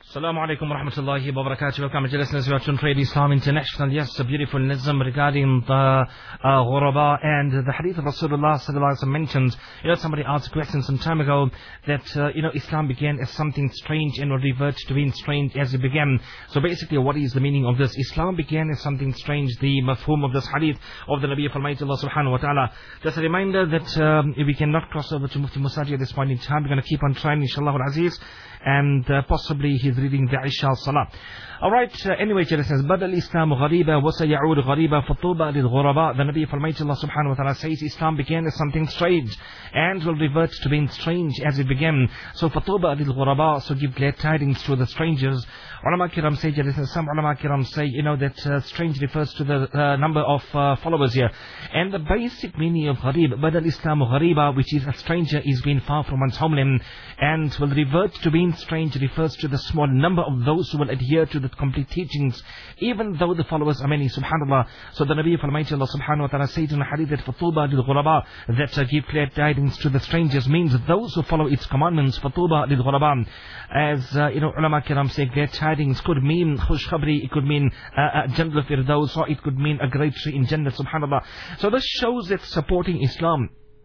Assalamu alaikum wa rahmatullahi wa barakatuh. Welcome to listeners. We are to Trade Islam International. Yes, a beautiful nizam regarding the ghuraba and the hadith of Rasulullah sallallahu alaihi wasallam mentions. Somebody asked a question some time ago that, Islam began as something strange and will revert to being strange as it began. So basically, what is the meaning of this? Islam began as something strange. The mafhum of this hadith of the Nabi of Almighty Allah subhanahu wa ta'ala. Just a reminder that we cannot cross over to Mufti Musaji at this point in time. We're going to keep on trying, inshallah al-aziz. And possibly he's reading the Isha Salah. Alright, anyway, listeners, Bada al-Islam ghariba wa saya'ud ghariba fatuba lil-ghuraba. The Nabi of Almighty Allah subhanahu wa ta'ala says Islam began as something strange and will revert to being strange as it began. So fatuba lil-ghuraba, so give glad tidings to the strangers. Ulama kiram say, some ulama kiram say, that strange refers to the number of followers here. And the basic meaning of gharib, Bada al-Islam ghariba, which is a stranger, is being far from one's homeland, and will revert to being strange refers to the small number of those who will adhere to the complete teachings, even though the followers are many, subhanallah. So the Nabi of Almighty Allah subhanahu wa ta'ala said in the hadith that fatuba lil ghuraba, that give glad tidings to the strangers, means those who follow its commandments. Fatuba lil ghuraba, as ulama kiram say, glad tidings could mean khush khabri, it could mean Jannah firdaus, or it could mean a great tree in Jannah, subhanallah. So this shows that supporting Islam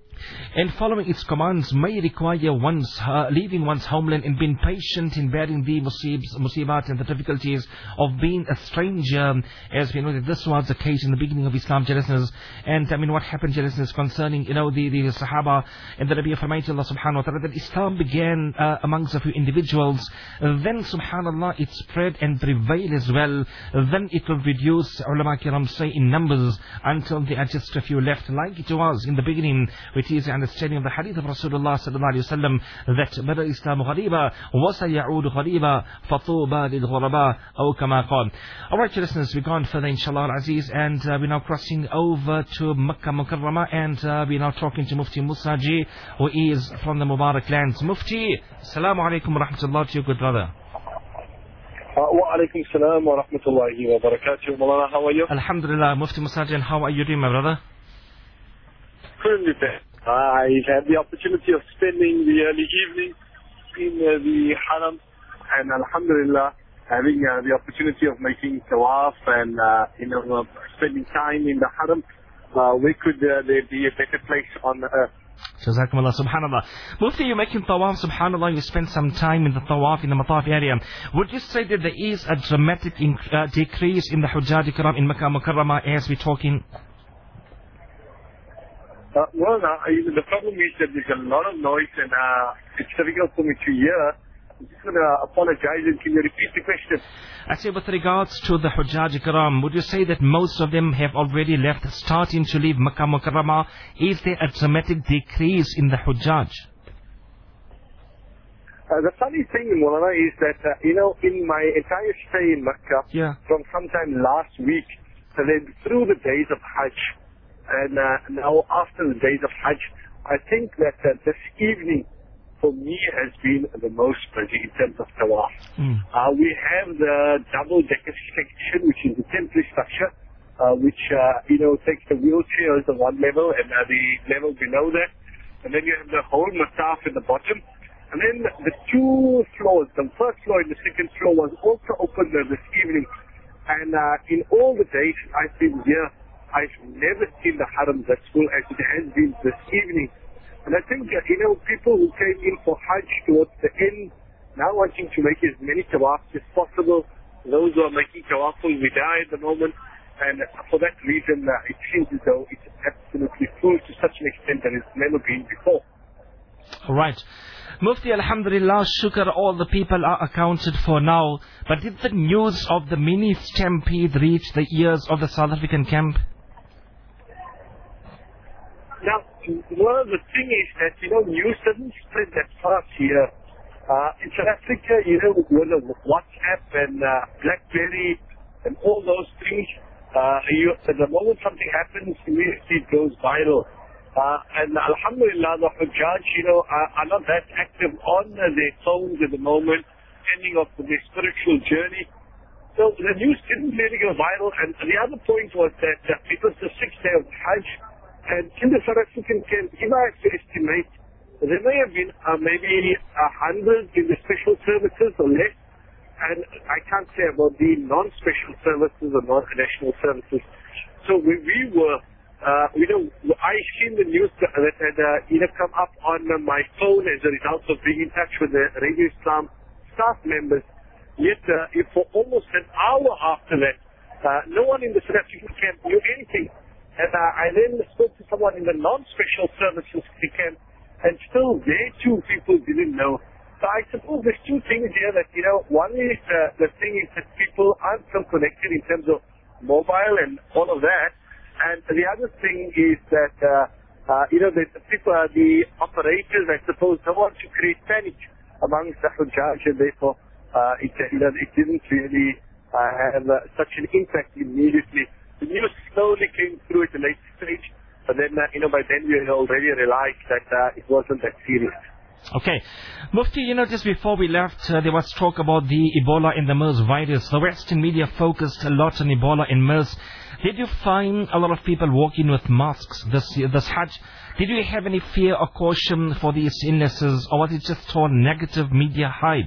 and following its commands may require leaving one's homeland and being patient in bearing the musibat and the difficulties of being a stranger, as we know that this was the case in the beginning of Islam, jealousness. And what happened, jealousness, concerning the Sahaba and the Nabi of Almighty Allah subhanahu wa ta'ala, that Islam began amongst a few individuals, then subhanallah it spread and prevailed as well, then it will reduce, ulama kiram say, in numbers until there are just a few left, like it was in the beginning, which is the understanding of the hadith of Rasulullah sallallahu alaihi wasallam, that Bada Islam ghariba wa saya'ud ghariba fatuba lil ghuraba aw kama qala. Alright, listeners, we're going further inshallah al-aziz, and we're now crossing over to Makkah Mukarramah, and we're now talking to Mufti Musaji, who is from the Mubarak lands. Mufti, assalamu alaikum wa rahmatullah to you, good brother. Wa alaikum salam wa rahmatullahi wa barakatuh. Malana, how are you? Alhamdulillah, Mufti Musaji, and how are you doing, my brother? Couldn't be better. I had the opportunity of spending the early evening in the Haram, and alhamdulillah, having the opportunity of making tawaf and spending time in the Haram. Where could there be a better place on earth? Jazakumullah, subhanallah. Mufti, you're making tawaf, subhanallah, you spent some time in the tawaf, in the mataf area. Would you say that there is a dramatic decrease in the Hujjaj Kiram in Makkah Mukarramah as we're talking? The problem is that there's a lot of noise and it's difficult for me to hear. I'm just going to apologize, and can you repeat the question? I say, with regards to the Hujjaj Kiram, would you say that most of them have already left, starting to leave Makkah Mukarramah? Is there a dramatic decrease in the Hujjaj? The funny thing, Mulana, is that, in my entire stay in Makkah, from sometime last week, and then through the days of Hajj, and now after the days of Hajj, I think that this evening for me has been the most busy in terms of tawaf. We have the double-decker section, which is the temporary structure, which takes the wheelchairs at one level and the level below that. And then you have the whole mataf at the bottom. And then the two floors, the first floor and the second floor, was also open this evening. And in all the days I've been here, I've never seen the Haram that full as it has been this evening. And I think, people who came in for Hajj towards the end, now wanting to make as many tawafs as possible, those who are making tawaful wida at the moment, and for that reason, it seems as though it's absolutely full to such an extent that it's never been before. Right. Mufti, alhamdulillah, shukr, all the people are accounted for now. But did the news of the mini stampede reach the ears of the South African camp? Now, the thing is that, news doesn't spread that fast here. In South Africa, with WhatsApp and BlackBerry and all those things, at the moment something happens, immediately it goes viral. And alhamdulillah, the Hujjaj, are not that active on their phones at the moment, ending off their spiritual journey. So the news didn't really go viral. And the other point was that it was the 6th day of Hajj. And in the South African camp, if I have to estimate, there may have been maybe 100 in the special services or less. I can't say about the non-special services or non-national services. So when we were, I seen the news that had come up on my phone as a result of being in touch with the Radio Islam staff members. Yet, for almost an hour after that, no one in the South African camp knew anything. And I then spoke to someone in the non-special services camp, and still there too people didn't know. So I suppose there's two things here that, one is the thing is that people aren't so connected in terms of mobile and all of that. And the other thing is that, the people, the operators, I suppose, don't want to create panic amongst the Hujjaj, and therefore, it didn't really have such an impact immediately. The news slowly came through at a later stage, but then, by then we already realized that it wasn't that serious. Okay. Mufti, just before we left, there was talk about the Ebola and the MERS virus. The Western media focused a lot on Ebola and MERS. Did you find a lot of people walking with masks this Hajj? Did you have any fear or caution for these illnesses, or was it just all negative media hype?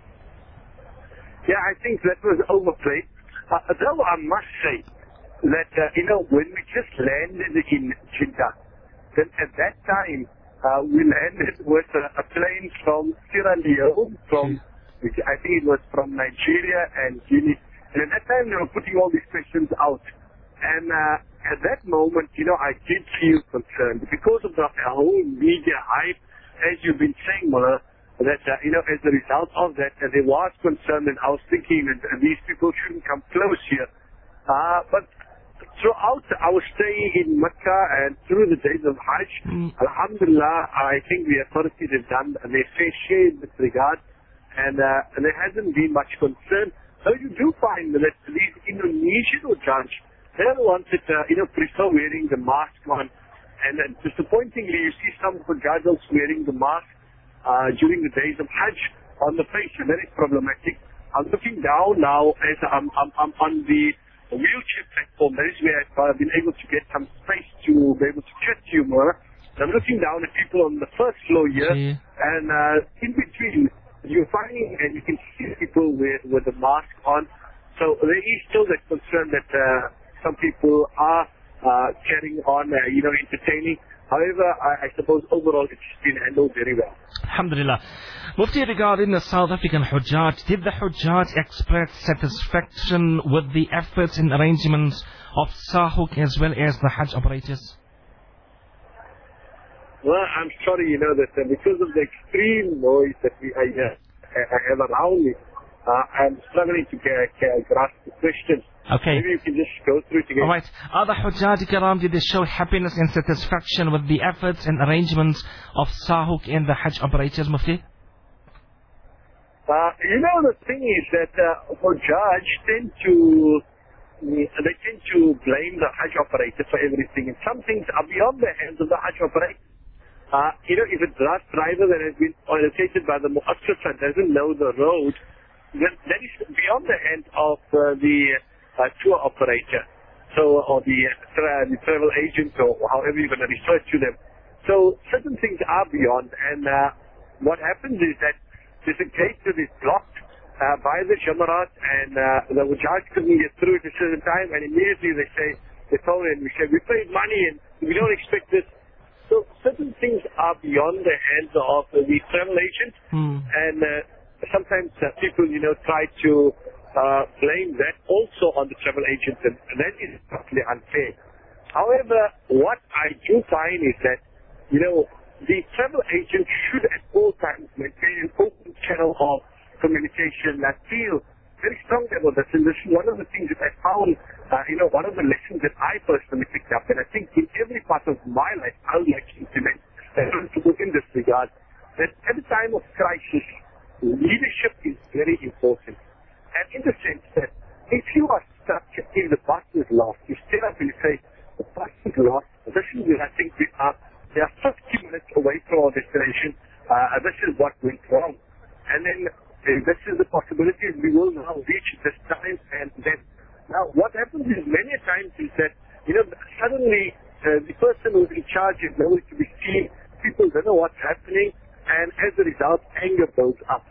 Yeah, I think that was overplayed. Though I must say that, when we just landed in Jeddah, then at that time, we landed with a plane from Sierra Leone, which I think it was from Nigeria and Guinea. And at that time, they were putting all these questions out. And at that moment, I did feel concerned because of the whole media hype, as you've been saying, Mullah, that, as a result of that, there was concern, and I was thinking that these people shouldn't come close here. But throughout our stay in Mecca and through the days of Hajj, Alhamdulillah, I think the authorities have done their fair share in this regard, and there hasn't been much concern. So you do find that these Indonesian Hujjaj, they're the ones that, prefer wearing the mask on. And disappointingly, you see some Hujjaj wearing the mask during the days of Hajj on the face, and that is problematic. I'm looking down now as I'm on the wheelchair platform. That is where I've been able to get some space to be able to chat to you more. I'm looking down at people on the first floor here, and in between, you're finding, and you can see people with the mask on. So there is still that concern that some people are carrying on, entertaining. However, I suppose overall it's been handled very well. Alhamdulillah. Mufti, regarding the South African Hujjaj, did the Hujjaj express satisfaction with the efforts and arrangements of SAHUK as well as the Hajj operators? Well, I'm sorry, that because of the extreme noise that I have around me, I'm struggling to grasp the question. Okay. Maybe you can just go through it again. All right. Other Hujjaj Kiram, did they show happiness and satisfaction with the efforts and arrangements of SAHUK and the Hajj operators, Mufti? The thing is that Hujjaj tend to blame the Hajj operator for everything, and some things are beyond the hands of the Hajj operator. If a bus driver that has been allocated by the Mu'assasa doesn't know the road, then that is beyond the hand of the tour operator, or the travel agent, or however you're going to refer to them. So certain things are beyond, and what happens is that there's a gate that is blocked by the Jamarat, and the Hujjaj couldn't get through at a certain time, and immediately they phone and we say, we paid money and we don't expect this. So certain things are beyond the hands of the travel agent, and sometimes people, try to blame that also on the travel agent, and that is totally unfair. However, what I do find is that, the travel agent should at all times maintain an open channel of communication. I feel very strongly about this, and this is one of the things that I found, one of the lessons that I personally picked up, and I think in every part of my life I would like to implement in this regard, that at a time of crisis, leadership is very important. And in the sense that if you are stuck, if the bus is lost, you stand up and you say, the bus is lost, this is where I think we are 50 minutes away from our destination, this is what went wrong. And then this is the possibility we will now reach this time and then. Now what happens is many times is that, suddenly the person who's in charge is nowhere to be seen, people don't know what's happening, and as a result, anger builds up.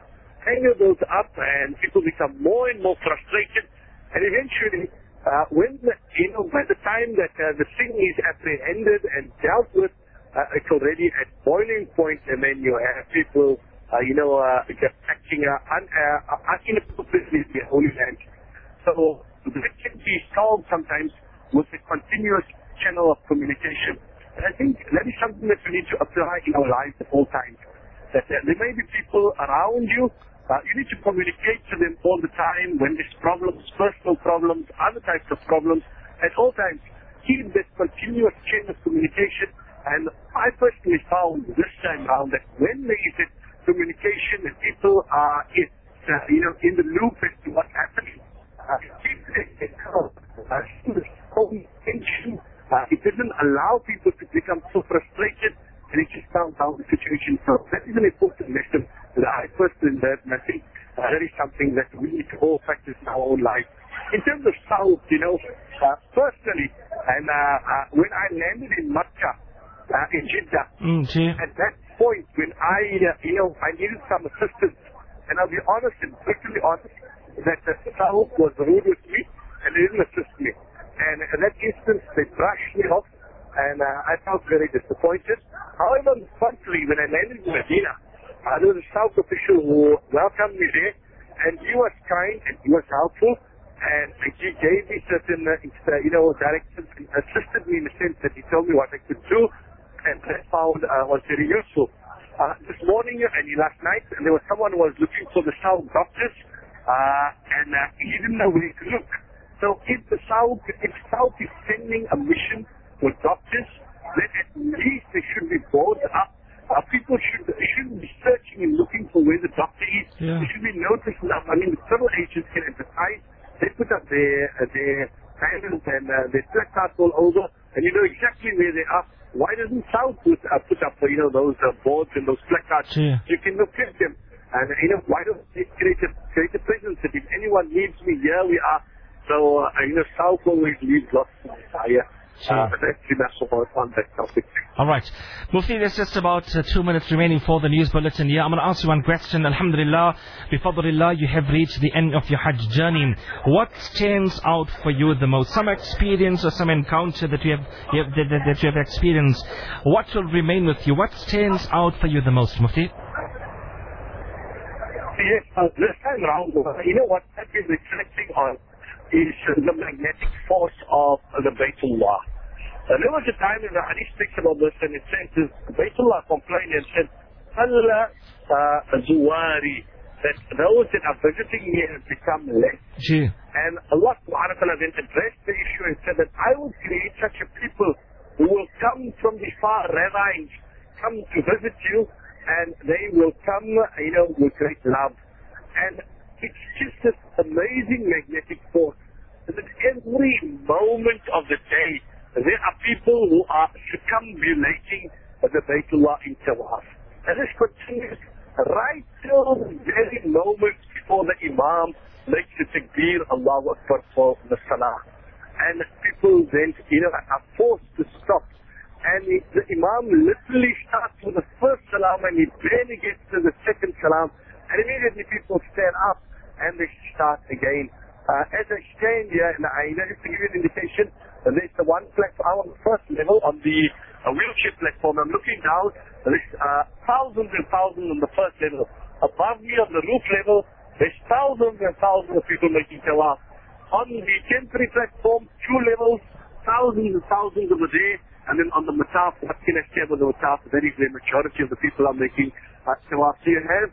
anger builds up and people become more and more frustrated. And eventually, by the time that the thing is apprehended and dealt with, it's already at boiling point, and then you have people, just acting inappropriately in the Holy Land. So that can be solved sometimes with a continuous channel of communication. And I think that is something that we need to apply in our lives at all times. That there may be people around you, you need to communicate to them all the time when there's problems, personal problems, other types of problems. At all times, keep that continuous chain of communication. And I personally found this time around that when there is that communication and people are in the loop as to what's happening, it doesn't allow people to become so frustrated, and it just calms down the situation. So that is an important lesson that I personally learned, and I think that is something that we need to all practice in our own life. In terms of Saud, personally, and when I landed in Makkah, in Jeddah, at that point when I needed some assistance, and I'll be honest and brutally honest, that the Saud was rude with me, and they didn't assist me. And in that instance, they brushed me off, and I felt very disappointed. However, on the contrary, when I landed in Medina, there was a South official who welcomed me there, and he was kind and he was helpful, and he gave me certain, directions, and assisted me in the sense that he told me what I could do, and that found was very useful. This morning and last night, there was someone who was looking for the South doctors, and he didn't know where to look. So if South is sending a mission for doctors, then at least they should be board up. People shouldn't be searching and looking for where the doctor is. Yeah. They should be noticed enough. I mean, the travel agents can advertise. They put up their banners and their placards all over, and you know exactly where they are. Why doesn't South put up those boards and those placards? Yeah. You can locate them. And why don't they create a presence that if anyone needs me, here we are. So South always leaves lots of desire. That's on that topic. All right. Mufti, there's just about 2 minutes remaining for the news bulletin. Yeah, I'm going to ask you one question. Alhamdulillah, bifadlillah, you have reached the end of your Hajj journey. What stands out for you the most? Some experience or some encounter that you have experienced. What will remain with you? What stands out for you the most, Mufti? Yes, this time around, what I've been reflecting on is the magnetic force of the Baytullah. There was a time when the Hadith speaks about this, and it says, Baytullah complained and said, Allah Zuwari, that those that are visiting me have become less. Gee. And Allah subhanahu wa ta'ala then addressed the issue and said that I will create such a people who will come from the far ravines, come to visit you, and they will come, with great love. And it's just this amazing magnetic force that every moment of the day, there are people who are circumambulating the Baytullah in Tawaf. And this continues right till the very moment before the Imam makes the takbir, Allahu Akbar, for the Salah. And people then, are forced to stop. And the Imam literally starts with the first salam and he barely gets to the second salam. And immediately people stand up and they start again. As I stand here, and just to give you an indication, there's the one platform on the first level on the wheelchair platform. I'm looking down, there's thousands and thousands on the first level. Above me on the roof level, there's thousands and thousands of people making tawaf. On the temporary platform, 2 levels, thousands and thousands over there. And then on the mataf, what can I say about the mataf? The very great majority of the people are making tawaf. So you have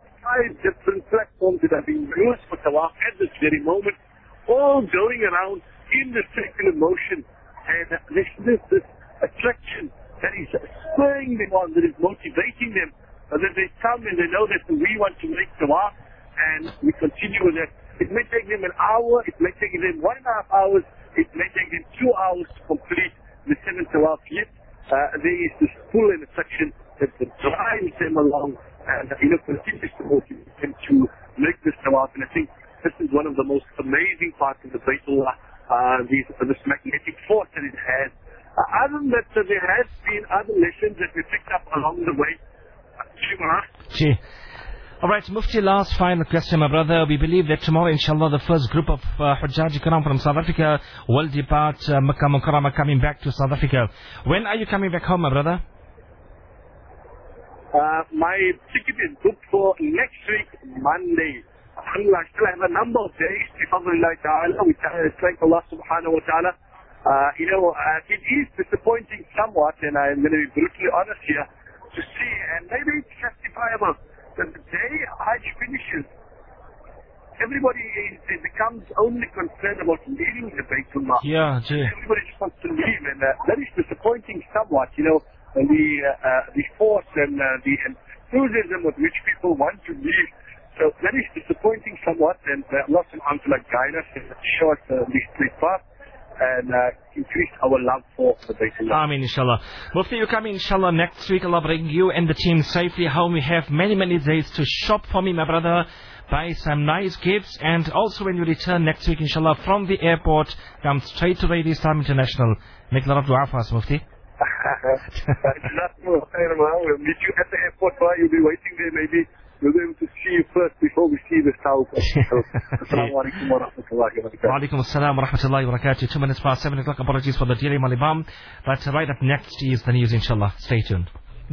5 different platforms that are being used for tawaf at this very moment, all going around in the circular motion. And there's this attraction that is spurring them on, that is motivating them, that they come and they know that we want to make tawaf, and we continue with that. It may take them an hour, it may take them 1.5 hours, it may take them 2 hours to complete the 7th tawaf. Yet there is this pull and attraction that drives them along and continues to motivate them to make this tawaf. And I think this is one of the most amazing parts of the Baytullah, this magnetic force that it has. Other than that, there has been other lessons that we picked up along the way. Gee. Alright, Mufti, last final question, my brother. We believe that tomorrow, inshallah, the first group of Hujjaj Kiram from South Africa will depart Makkah Mukarramah, coming back to South Africa. When are you coming back home, my brother? My ticket is booked for next week, Monday. Alhamdulillah, I still have a number of days, which I thank Allah subhanahu wa ta'ala. It is disappointing somewhat, and I'm going to be brutally honest here, to see, and maybe it's justifiable, that the day Hajj finishes, everybody becomes only concerned about leaving the Baytullah. Yeah, everybody just wants to leave, and that is disappointing somewhat, and the force and the enthusiasm with which people want to leave. So that is disappointing somewhat, and Allah subhanahu wa ta'ala guide us and show us the straight path and increase our love for the Baytullah. Ameen, inshallah. Mufti, you come inshallah next week. Allah bring you and the team safely home. We have many, many days to shop for me, my brother. Buy some nice gifts, and also when you return next week, inshallah, from the airport, come straight to Radio Islam International. Make a lot of dua for us, Mufti. We'll meet you at the airport, you'll be waiting there maybe. We'll be able to see you first before we see the south. Assalamu alaikum wa rahmatullahi wa barakatuh. Wa alaikum assalam wa rahmatullahi wa barakatuh. 2 minutes past 7 o'clock. Apologies for the delay, Malibam. But right up next is the news, inshallah. Stay tuned.